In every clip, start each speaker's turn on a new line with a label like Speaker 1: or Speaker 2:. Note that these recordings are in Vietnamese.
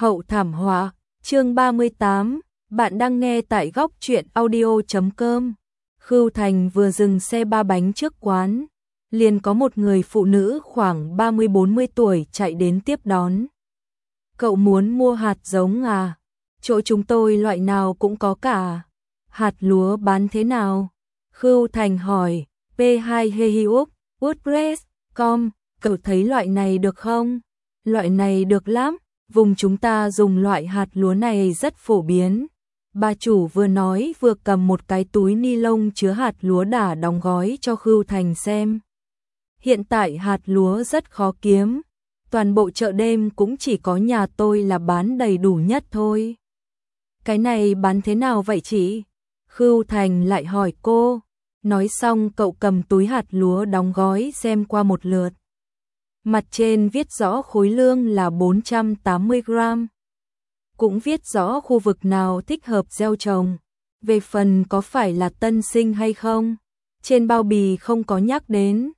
Speaker 1: Hậu thảm họa, chương 38, bạn đang nghe tại góc truyện audio.com. Khưu Thành vừa dừng xe ba bánh trước quán, liền có một người phụ nữ khoảng 30-40 tuổi chạy đến tiếp đón. Cậu muốn mua hạt giống à? Chỗ chúng tôi loại nào cũng có cả. Hạt lúa bán thế nào? Khưu Thành hỏi. P2 Hehiuk, WordPress.com, cậu thấy loại này được không? Loại này được lắm, vùng chúng ta dùng loại hạt lúa này rất phổ biến. Bà chủ vừa nói vừa cầm một cái túi ni lông chứa hạt lúa đã đóng gói cho Khưu Thành xem. Hiện tại hạt lúa rất khó kiếm, toàn bộ chợ đêm cũng chỉ có nhà tôi là bán đầy đủ nhất thôi. Cái này bán thế nào vậy chị? Khưu Thành lại hỏi cô. Nói xong cậu cầm túi hạt lúa đóng gói xem qua một lượt. Mặt trên viết rõ khối lượng là 480 gram. Cũng viết rõ khu vực nào thích hợp gieo trồng. Về phần có phải là tân sinh hay không, trên bao bì không có nhắc đến.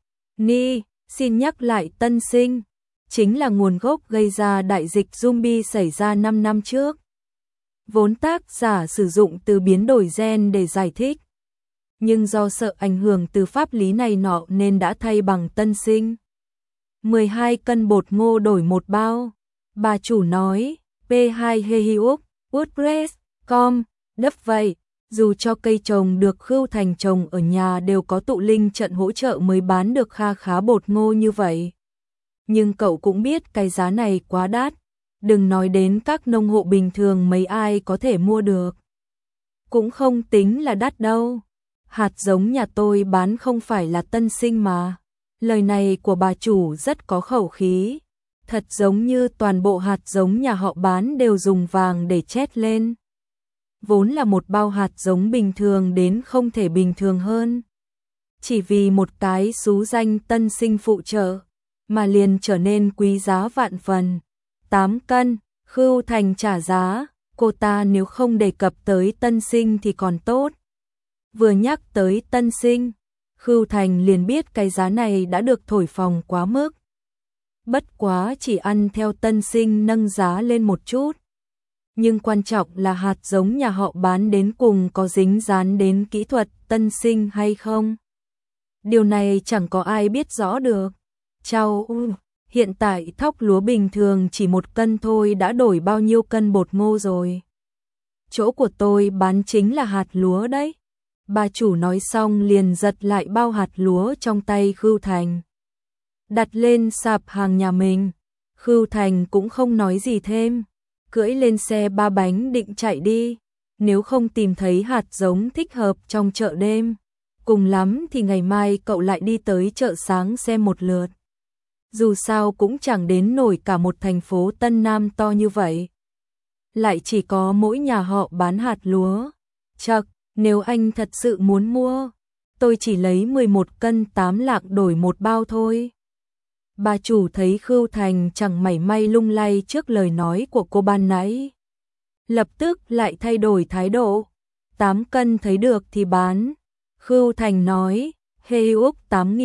Speaker 1: Xin nhắc lại, tân sinh chính là nguồn gốc gây ra đại dịch zombie xảy ra 5 năm trước. Vốn tác giả sử dụng từ biến đổi gen để giải thích, nhưng do sợ ảnh hưởng từ pháp lý này nọ nên đã thay bằng tân sinh. 12 cân bột ngô đổi một bao. Bà chủ nói. P2 Hehiuk, WordPress.com, đấp vậy, dù cho cây trồng được Khưu Thành trồng ở nhà đều có tụ linh trận hỗ trợ mới bán được kha khá bột ngô như vậy. Nhưng cậu cũng biết cái giá này quá đắt, đừng nói đến các nông hộ bình thường mấy ai có thể mua được. Cũng không tính là đắt đâu. Hạt giống nhà tôi bán không phải là tân sinh mà. Lời này của bà chủ rất có khẩu khí. Thật giống như toàn bộ hạt giống nhà họ bán đều dùng vàng để chét lên. Vốn là một bao hạt giống bình thường đến không thể bình thường hơn. Chỉ vì một cái xú danh tân sinh phụ trợ, mà liền trở nên quý giá vạn phần. 8 cân, Khưu Thành trả giá, cô ta nếu không đề cập tới tân sinh thì còn tốt. Vừa nhắc tới tân sinh, Khưu Thành liền biết cái giá này đã được thổi phồng quá mức. Bất quá chỉ ăn theo tân sinh nâng giá lên một chút. Nhưng quan trọng là hạt giống nhà họ bán đến cùng có dính dán đến kỹ thuật tân sinh hay không. Điều này chẳng có ai biết rõ được. Hiện tại thóc lúa bình thường chỉ 1 cân thôi đã đổi bao nhiêu cân bột ngô rồi. Chỗ của tôi bán chính là hạt lúa đấy. Bà chủ nói xong liền giật lại bao hạt lúa trong tay Khưu Thành, đặt lên sạp hàng nhà mình. Khưu Thành cũng không nói gì thêm, cưỡi lên xe ba bánh định chạy đi. Nếu không tìm thấy hạt giống thích hợp trong chợ đêm, cùng lắm thì ngày mai cậu lại đi tới chợ sáng xem một lượt. Dù sao cũng chẳng đến nổi cả một thành phố Tân Nam to như vậy. Lại chỉ có mỗi nhà họ bán hạt lúa. Chậc, nếu anh thật sự muốn mua, tôi chỉ lấy 11 cân 8 lạng đổi một bao thôi. Bà chủ thấy Khưu Thành chẳng mảy may lung lay trước lời nói của cô ban nãy, lập tức lại thay đổi thái độ. 8 cân thấy được thì bán. Khưu Thành nói. Hehiuk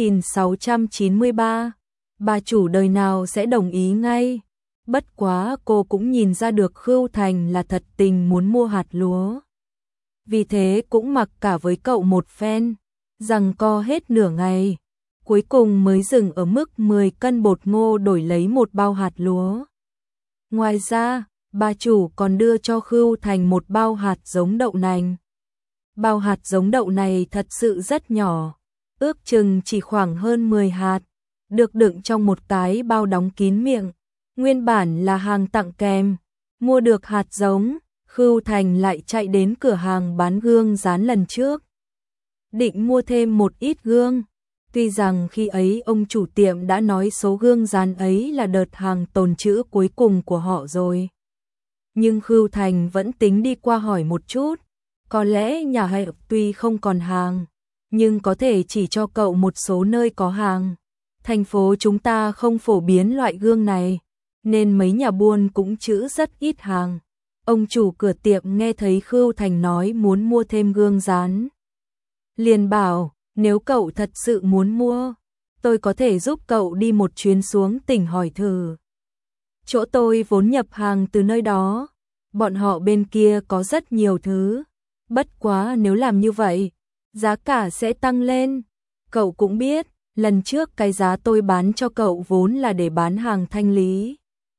Speaker 1: 8693. Bà chủ đời nào sẽ đồng ý ngay. Bất quá cô cũng nhìn ra được Khưu Thành là thật tình muốn mua hạt lúa. Vì thế cũng mặc cả với cậu một phen, giằng co hết nửa ngày. Cuối cùng mới dừng ở mức 10 cân bột ngô đổi lấy một bao hạt lúa. Ngoài ra, bà chủ còn đưa cho Khưu Thành một bao hạt giống đậu nành. Bao hạt giống đậu này thật sự rất nhỏ, ước chừng chỉ khoảng hơn 10 hạt, được đựng trong một cái bao đóng kín miệng. Nguyên bản là hàng tặng kèm. Mua được hạt giống, Khưu Thành lại chạy đến cửa hàng bán gương dán lần trước, định mua thêm một ít gương. Tuy rằng khi ấy ông chủ tiệm đã nói số gương dán ấy là đợt hàng tồn trữ cuối cùng của họ rồi, nhưng Khưu Thành vẫn tính đi qua hỏi một chút. Có lẽ nhà họ tuy không còn hàng, nhưng có thể chỉ cho cậu một số nơi có hàng. Thành phố chúng ta không phổ biến loại gương này, nên mấy nhà buôn cũng trữ rất ít hàng. Ông chủ cửa tiệm nghe thấy Khưu Thành nói muốn mua thêm gương dán, liền bảo, nếu cậu thật sự muốn mua, tôi có thể giúp cậu đi một chuyến xuống tỉnh hỏi thử. Chỗ tôi vốn nhập hàng từ nơi đó, bọn họ bên kia có rất nhiều thứ. Bất quá nếu làm như vậy, giá cả sẽ tăng lên. Cậu cũng biết, lần trước cái giá tôi bán cho cậu vốn là để bán hàng thanh lý.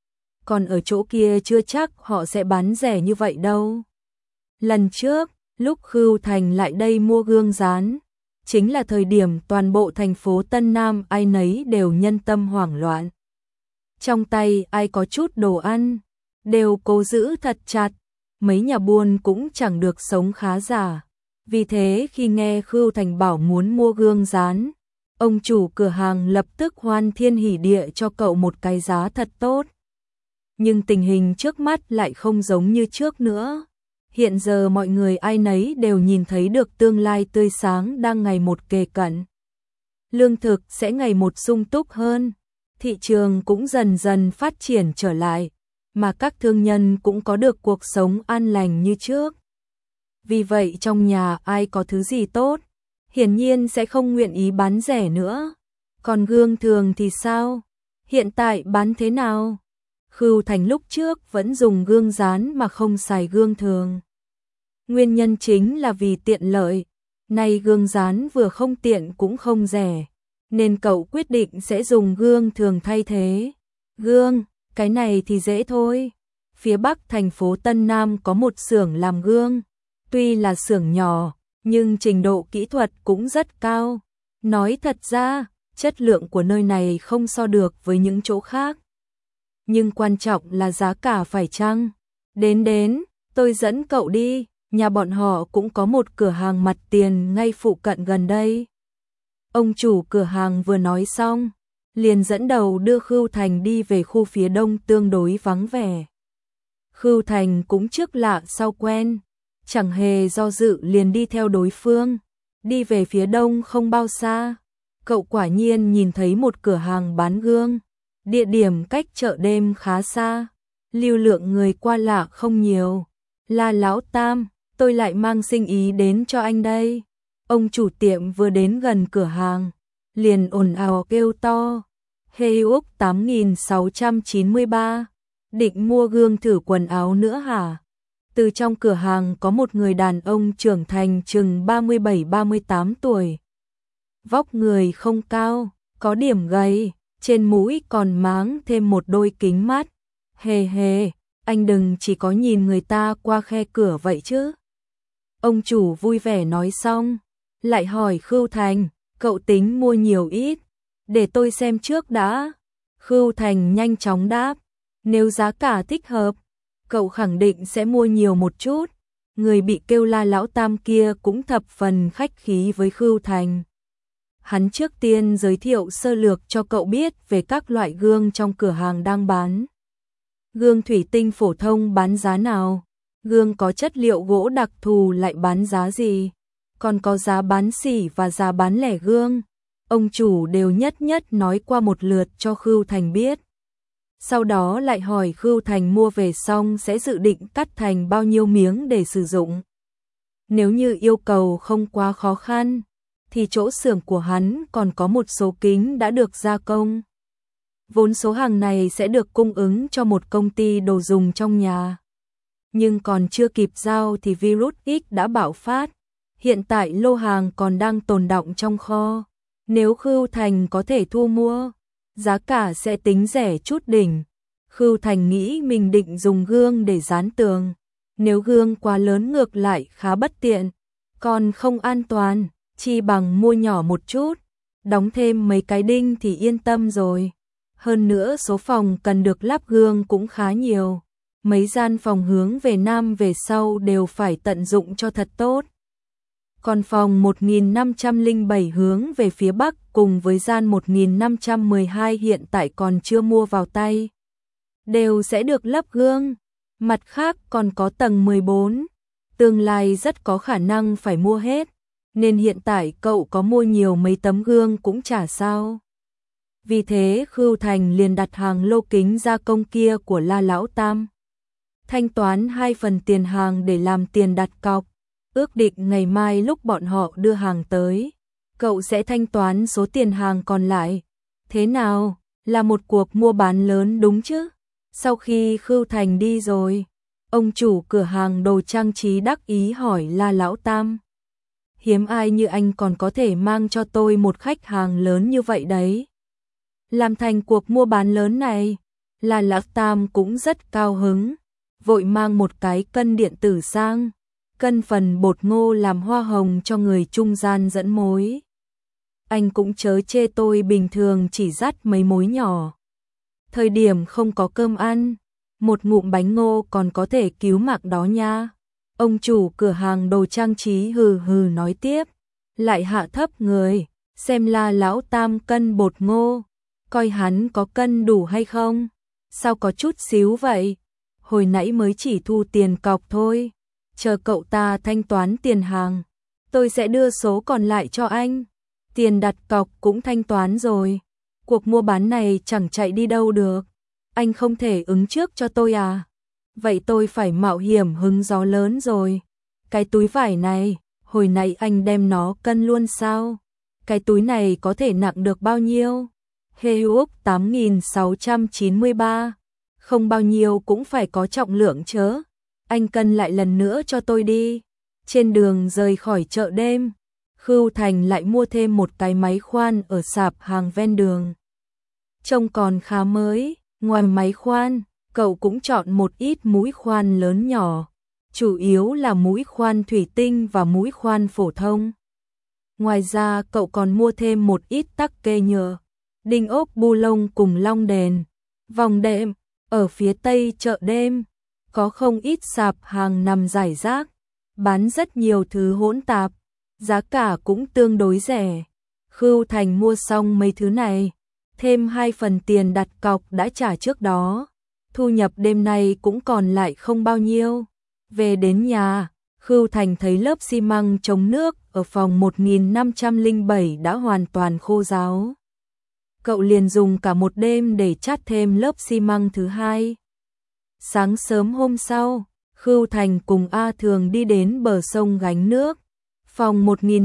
Speaker 1: Còn ở chỗ kia chưa chắc họ sẽ bán rẻ như vậy đâu. Lần trước, lúc Khưu Thành lại đây mua gương dán, chính là thời điểm toàn bộ thành phố Tân Nam ai nấy đều nhân tâm hoảng loạn. Trong tay ai có chút đồ ăn, đều cố giữ thật chặt, mấy nhà buôn cũng chẳng được sống khá giả. Vì thế khi nghe Khưu Thành bảo muốn mua gương dán, ông chủ cửa hàng lập tức hoan thiên hỉ địa cho cậu một cái giá thật tốt. Nhưng tình hình trước mắt lại không giống như trước nữa. Hiện giờ mọi người ai nấy đều nhìn thấy được tương lai tươi sáng đang ngày một kề cận. Lương thực sẽ ngày một sung túc hơn, thị trường cũng dần dần phát triển trở lại, mà các thương nhân cũng có được cuộc sống an lành như trước. Vì vậy trong nhà ai có thứ gì tốt, hiển nhiên sẽ không nguyện ý bán rẻ nữa. Còn gương thường thì sao? Hiện tại bán thế nào? Khưu Thành lúc trước vẫn dùng gương dán mà không xài gương thường. Nguyên nhân chính là vì tiện lợi, nay gương dán vừa không tiện cũng không rẻ, nên cậu quyết định sẽ dùng gương thường thay thế. Gương, cái này thì dễ thôi. Phía Bắc thành phố Tân Nam có một xưởng làm gương, tuy là xưởng nhỏ, nhưng trình độ kỹ thuật cũng rất cao. Nói thật ra, chất lượng của nơi này không so được với những chỗ khác. Nhưng quan trọng là giá cả phải chăng? Đến, tôi dẫn cậu đi, nhà bọn họ cũng có một cửa hàng mặt tiền ngay phụ cận gần đây. Ông chủ cửa hàng vừa nói xong, liền dẫn đầu đưa Khưu Thành đi về khu phía đông tương đối vắng vẻ. Khưu Thành cũng trước lạ sau quen, chẳng hề do dự liền đi theo đối phương, đi về phía đông không bao xa. Cậu quả nhiên nhìn thấy một cửa hàng bán gương, địa điểm cách chợ đêm khá xa, lưu lượng người qua lại không nhiều. Là lão Tam, tôi lại mang sinh ý đến cho anh đây. Ông chủ tiệm vừa đến gần cửa hàng, liền ồn ào kêu to. Hey Úc 8693, định mua gương thử quần áo nữa hả? Từ trong cửa hàng có một người đàn ông trưởng thành chừng 37-38 tuổi. Vóc người không cao, có điểm gầy, trên mũi còn máng thêm một đôi kính mắt. Hề, anh đừng chỉ có nhìn người ta qua khe cửa vậy chứ. Ông chủ vui vẻ nói xong, lại hỏi Khưu Thành, cậu tính mua nhiều ít, để tôi xem trước đã. Khưu Thành nhanh chóng đáp, nếu giá cả thích hợp, cậu khẳng định sẽ mua nhiều một chút. Người bị kêu la lão Tam kia cũng thập phần khách khí với Khưu Thành. Hắn trước tiên giới thiệu sơ lược cho cậu biết về các loại gương trong cửa hàng đang bán. Gương thủy tinh phổ thông bán giá nào? Gương có chất liệu gỗ đặc thù lại bán giá gì? Còn có giá bán sỉ và giá bán lẻ gương. Ông chủ đều nhất nói qua một lượt cho Khưu Thành biết. Sau đó lại hỏi Khưu Thành mua về xong sẽ dự định cắt thành bao nhiêu miếng để sử dụng. Nếu như yêu cầu không quá khó khăn, thì chỗ xưởng của hắn còn có một số kính đã được gia công. Vốn số hàng này sẽ được cung ứng cho một công ty đồ dùng trong nhà. Nhưng còn chưa kịp giao thì virus X đã bạo phát. Hiện tại lô hàng còn đang tồn đọng trong kho. Nếu Khưu Thành có thể thu mua, giá cả sẽ tính rẻ chút đỉnh. Khưu Thành nghĩ mình định dùng gương để dán tường. Nếu gương quá lớn ngược lại khá bất tiện, còn không an toàn, chi bằng mua nhỏ một chút, đóng thêm mấy cái đinh thì yên tâm rồi. Hơn nữa số phòng cần được lắp gương cũng khá nhiều. Mấy gian phòng hướng về nam về sau đều phải tận dụng cho thật tốt. Còn phòng 1507 hướng về phía bắc cùng với gian 1512 hiện tại còn chưa mua vào tay, đều sẽ được lắp gương. Mặt khác còn có tầng 14, tương lai rất có khả năng phải mua hết, nên hiện tại cậu có mua nhiều mấy tấm gương cũng chả sao. Vì thế Khưu Thành liền đặt hàng lô kính gia công kia của La Lão Tam. Thanh toán 2 phần tiền hàng để làm tiền đặt cọc, ước định ngày mai lúc bọn họ đưa hàng tới, cậu sẽ thanh toán số tiền hàng còn lại. Thế nào, là một cuộc mua bán lớn đúng chứ? Sau khi Khưu Thành đi rồi, ông chủ cửa hàng đồ trang trí đắc ý hỏi La Lão Tam. Hiếm ai như anh còn có thể mang cho tôi một khách hàng lớn như vậy đấy. Làm thành cuộc mua bán lớn này, La Lão Tam cũng rất cao hứng, vội mang một cái cân điện tử sang, cân phần bột ngô làm hoa hồng cho người trung gian dẫn mối. Anh cũng chớ chê tôi bình thường chỉ dắt mấy mối nhỏ. Thời điểm không có cơm ăn, một ngụm bánh ngô còn có thể cứu mạng đó nha. Ông chủ cửa hàng đồ trang trí hừ hừ nói tiếp, lại hạ thấp người, xem La Lão Tam cân bột ngô, coi hắn có cân đủ hay không. Sao có chút xíu vậy? Hồi nãy mới chỉ thu tiền cọc thôi, chờ cậu ta thanh toán tiền hàng, tôi sẽ đưa số còn lại cho anh. Tiền đặt cọc cũng thanh toán rồi, cuộc mua bán này chẳng chạy đi đâu được. Anh không thể ứng trước cho tôi à? Vậy tôi phải mạo hiểm hứng gió lớn rồi. Cái túi vải này, hồi nãy anh đem nó cân luôn sao? Cái túi này có thể nặng được bao nhiêu? Heuc 8693. Không bao nhiêu cũng phải có trọng lượng chớ. Anh cân lại lần nữa cho tôi đi. Trên đường rời khỏi chợ đêm, Khưu Thành lại mua thêm một cái máy khoan ở sạp hàng ven đường. Trông còn khá mới, ngoài máy khoan, cậu cũng chọn một ít mũi khoan lớn nhỏ, chủ yếu là mũi khoan thủy tinh và mũi khoan phổ thông. Ngoài ra cậu còn mua thêm một ít tắc kê nhựa, đinh ốp bu lông cùng long đèn, vòng đệm. Ở phía tây chợ đêm, có không ít sạp hàng nằm rải rác, bán rất nhiều thứ hỗn tạp, giá cả cũng tương đối rẻ. Khưu Thành mua xong mấy thứ này, thêm 2 phần tiền đặt cọc đã trả trước đó, thu nhập đêm nay cũng còn lại không bao nhiêu. Về đến nhà, Khưu Thành thấy lớp xi măng chống nước ở phòng 1507 đã hoàn toàn khô ráo. Cậu liền dùng cả một đêm để chát thêm lớp xi măng thứ hai. Sáng sớm hôm sau, Khưu Thành cùng A Thường đi đến bờ sông gánh nước. Phòng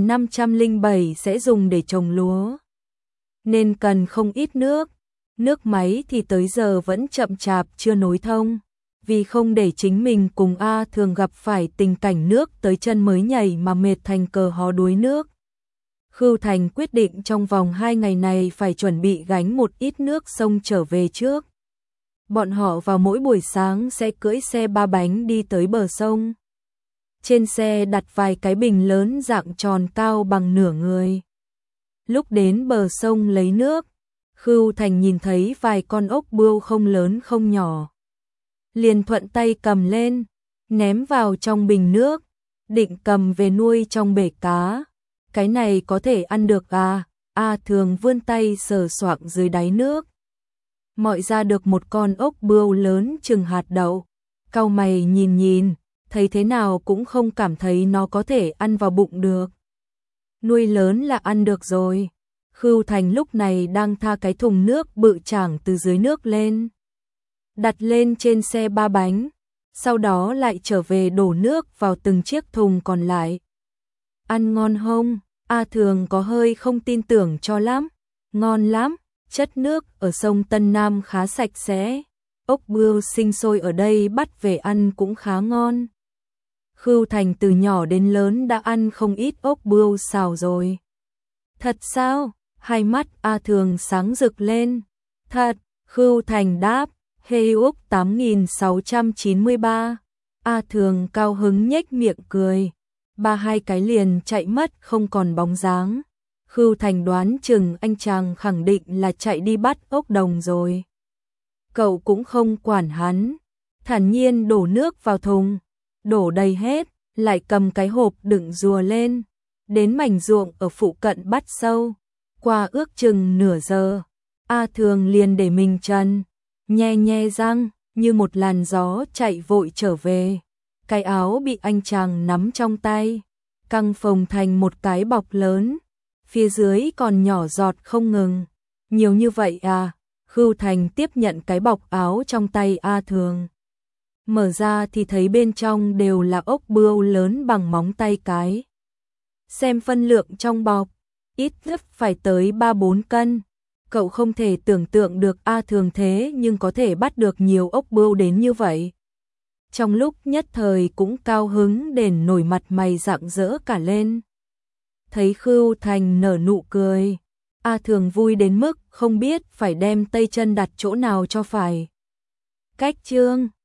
Speaker 1: 1507 sẽ dùng để trồng lúa, nên cần không ít nước. Nước máy thì tới giờ vẫn chậm chạp chưa nối thông, vì không để chính mình cùng A Thường gặp phải tình cảnh nước tới chân mới nhảy mà mệt thành cờ hó đuối nước. Khưu Thành quyết định trong vòng 2 ngày này phải chuẩn bị gánh một ít nước sông trở về trước. Bọn họ vào mỗi buổi sáng sẽ cưỡi xe 3 bánh đi tới bờ sông. Trên xe đặt vài cái bình lớn dạng tròn cao bằng nửa người. Lúc đến bờ sông lấy nước, Khưu Thành nhìn thấy vài con ốc bươu không lớn không nhỏ. Liền thuận tay cầm lên, ném vào trong bình nước, định cầm về nuôi trong bể cá. Cái này có thể ăn được à? A Thường vươn tay sờ soạng dưới đáy nước. Mọi ra được một con ốc bươu lớn chừng hạt đậu. Cau mày nhìn nhìn, thấy thế nào cũng không cảm thấy nó có thể ăn vào bụng được. Nuôi lớn là ăn được rồi. Khưu Thành lúc này đang tha cái thùng nước bự chảng từ dưới nước lên, đặt lên trên xe 3 bánh, sau đó lại trở về đổ nước vào từng chiếc thùng còn lại. Ăn ngon không? A Thường có hơi không tin tưởng cho lắm. Ngon lắm, chất nước ở sông Tân Nam khá sạch sẽ. Ốc bươu sinh sôi ở đây bắt về ăn cũng khá ngon. Khưu Thành từ nhỏ đến lớn đã ăn không ít ốc bươu xào rồi. Thật sao? Hai mắt A Thường sáng rực lên. Thật, Khưu Thành đáp. Heuc 8693. A Thường cao hứng nhếch miệng cười. 2 cái liền chạy mất không còn bóng dáng. Khưu Thành đoán chừng anh chàng khẳng định là chạy đi bắt ốc đồng rồi. Cậu cũng không quản hắn, thản nhiên đổ nước vào thùng, đổ đầy hết, lại cầm cái hộp đựng rùa lên, đến mảnh ruộng ở phụ cận bắt sâu. Qua ước chừng nửa giờ, A Thường liền để mình trần, nhe nhe răng, như một làn gió chạy vội trở về. Cái áo bị anh chàng nắm trong tay, căng phồng thành một cái bọc lớn, phía dưới còn nhỏ giọt không ngừng. Nhiều như vậy à? Khưu Thành tiếp nhận cái bọc áo trong tay A Thường. Mở ra thì thấy bên trong đều là ốc bươu lớn bằng móng tay cái. Xem phân lượng trong bọc, ít nhất phải tới 3-4 cân. Cậu không thể tưởng tượng được A Thường thế nhưng có thể bắt được nhiều ốc bươu đến như vậy. Trong lúc nhất thời cũng cao hứng đến nổi mặt mày rạng rỡ cả lên. Thấy Khưu Thành nở nụ cười, A Thường vui đến mức không biết phải đem tay chân đặt chỗ nào cho phải. Cách chương